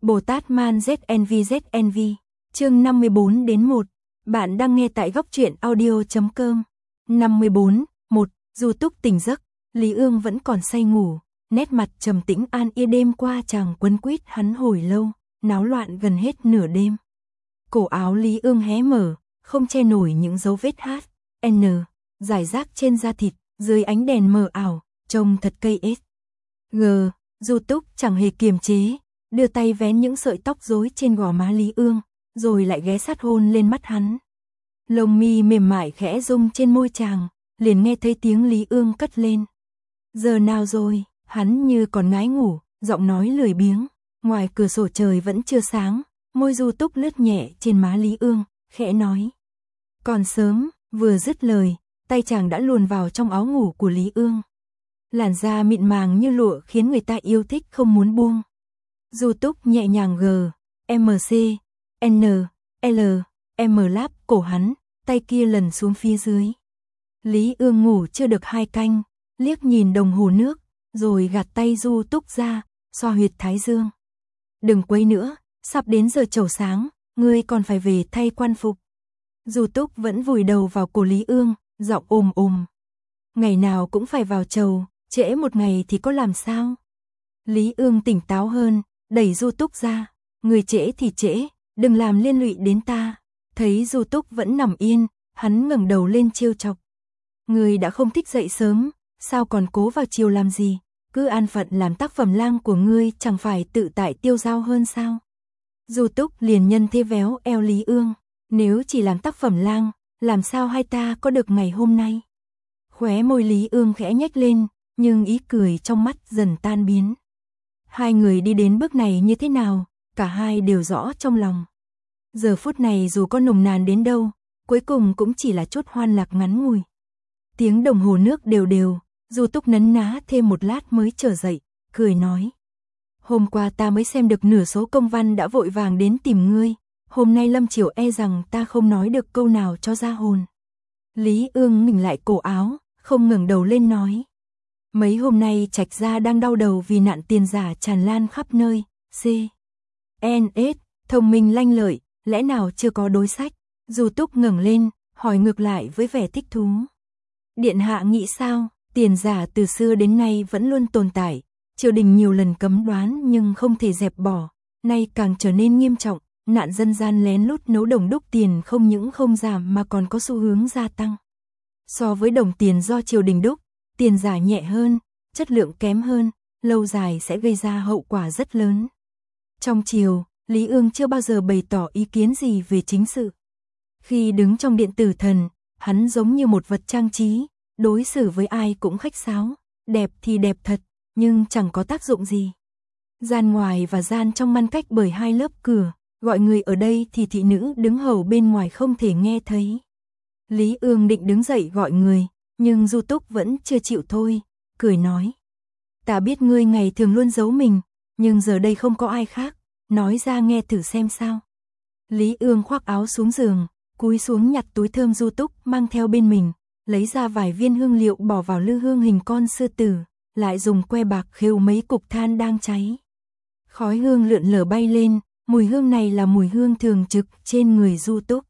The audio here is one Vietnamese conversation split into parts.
Bồ Tát Man ZNV, chương 54-1, bạn đang nghe tại góc truyện audio.com. 54, 1, Du Túc tỉnh giấc, Lý Ương vẫn còn say ngủ, nét mặt trầm tĩnh an yên. Đêm qua chàng quấn quýt hắn hồi lâu, náo loạn gần hết nửa đêm. Cổ áo Lý Ương hé mở, không che nổi những dấu vết H.N. rải rác trên da thịt, dưới ánh đèn mờ ảo, trông thật cây ếch. Du Túc chẳng hề kiềm chế, đưa tay vén những sợi tóc rối trên gò má Lý Ương, rồi lại ghé sát hôn lên mắt hắn. Lông mi mềm mại khẽ rung trên môi chàng, liền nghe thấy tiếng Lý Ương cất lên. Giờ nào rồi? Hắn như còn ngái ngủ, giọng nói lười biếng. Ngoài cửa sổ trời vẫn chưa sáng, môi Du Túc lướt nhẹ trên má Lý Ương, khẽ nói. Còn sớm, vừa dứt lời, tay chàng đã luồn vào trong áo ngủ của Lý Ương. Làn da mịn màng như lụa khiến người ta yêu thích không muốn buông. Du Túc nhẹ nhàng láp cổ hắn, tay kia lần xuống phía dưới. Lý Ương ngủ chưa được 2 canh, liếc nhìn đồng hồ nước, rồi gạt tay Du Túc ra, xoa huyệt thái dương. Đừng quấy nữa, sắp đến giờ chầu sáng, ngươi còn phải về thay quan phục. Du Túc vẫn vùi đầu vào cổ Lý Ương, giọng ồm. Ngày nào cũng phải vào chầu, trễ một ngày thì có làm sao? Lý Ương tỉnh táo hơn, đẩy Du Túc ra. Người trễ thì trễ, đừng làm liên lụy đến ta. Thấy Du Túc vẫn nằm yên, hắn ngẩng đầu lên trêu chọc. Ngươi đã không thích dậy sớm, sao còn cố vào chiều làm gì? Cứ an phận làm tác phẩm lang của ngươi chẳng phải tự tại tiêu dao hơn sao? Du Túc liền nhân thế véo eo Lý Ương. Nếu chỉ làm tác phẩm lang, làm sao hai ta có được ngày hôm nay? Khóe môi Lý Ương khẽ nhếch lên, nhưng ý cười trong mắt dần tan biến. Hai người đi đến bước này như thế nào, cả hai đều rõ trong lòng. Giờ phút này dù có nồng nàn đến đâu, cuối cùng cũng chỉ là chút hoan lạc ngắn ngủi. Tiếng đồng hồ nước đều, Du Túc nấn ná thêm một lát mới trở dậy, cười nói. Hôm qua ta mới xem được nửa số công văn đã vội vàng đến tìm ngươi, hôm nay lâm chiều e rằng ta không nói được câu nào cho ra hồn. Lý Ương mình lại cổ áo, không ngẩng đầu lên nói. Mấy hôm nay Trạch gia đang đau đầu vì nạn tiền giả tràn lan khắp nơi, C.N.S. thông minh lanh lợi, lẽ nào chưa có đối sách? Du Túc ngẩng lên, hỏi ngược lại với vẻ thích thú. Điện hạ nghĩ sao? Tiền giả từ xưa đến nay vẫn luôn tồn tại, triều đình nhiều lần cấm đoán nhưng không thể dẹp bỏ, nay càng trở nên nghiêm trọng, nạn dân gian lén lút nấu đồng đúc tiền không những không giảm mà còn có xu hướng gia tăng. So với đồng tiền do triều đình đúc, tiền giả nhẹ hơn, chất lượng kém hơn, lâu dài sẽ gây ra hậu quả rất lớn. Trong triều, Lý Ương chưa bao giờ bày tỏ ý kiến gì về chính sự. Khi đứng trong điện tử thần, hắn giống như một vật trang trí, đối xử với ai cũng khách sáo, đẹp thì đẹp thật, nhưng chẳng có tác dụng gì. Gian ngoài và gian trong ngăn cách bởi 2 lớp cửa, gọi người ở đây thì thị nữ đứng hầu bên ngoài không thể nghe thấy. Lý Ương định đứng dậy gọi người, nhưng Du Túc vẫn chưa chịu thôi, cười nói. Ta biết ngươi ngày thường luôn giấu mình, nhưng giờ đây không có ai khác, nói ra nghe thử xem sao. Lý Ương khoác áo xuống giường, cúi xuống nhặt túi thơm Du Túc mang theo bên mình, lấy ra vài viên hương liệu bỏ vào lư hương hình con sư tử, lại dùng que bạc khêu mấy cục than đang cháy. Khói hương lượn lờ bay lên, mùi hương này là mùi hương thường trực trên người Du Túc.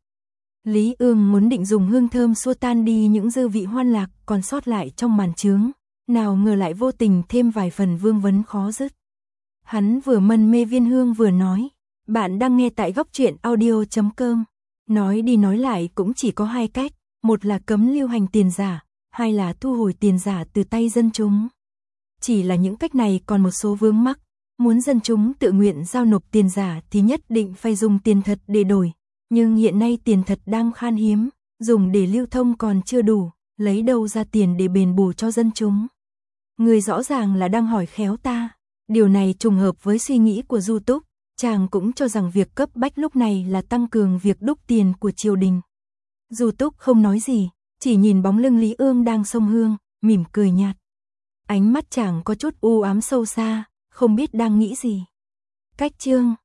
Lý Ương muốn định dùng hương thơm xua tan đi những dư vị hoan lạc còn sót lại trong màn chướng, nào ngờ lại vô tình thêm vài phần vương vấn khó dứt. Hắn vừa mân mê viên hương vừa nói, bạn đang nghe tại góc truyện audio.com. Nói đi nói lại cũng chỉ có 2 cách, một là cấm lưu hành tiền giả, hai là thu hồi tiền giả từ tay dân chúng. Chỉ là những cách này còn một số vướng mắc, muốn dân chúng tự nguyện giao nộp tiền giả thì nhất định phải dùng tiền thật để đổi. Nhưng hiện nay tiền thật đang khan hiếm, dùng để lưu thông còn chưa đủ, lấy đâu ra tiền để đền bù cho dân chúng. Người rõ ràng là đang hỏi khéo ta. Điều này trùng hợp với suy nghĩ của Du Túc, chàng cũng cho rằng việc cấp bách lúc này là tăng cường việc đúc tiền của triều đình. Du Túc không nói gì, chỉ nhìn bóng lưng Lý Ương đang xông hương, mỉm cười nhạt. Ánh mắt chàng có chút u ám sâu xa, không biết đang nghĩ gì. Cách chương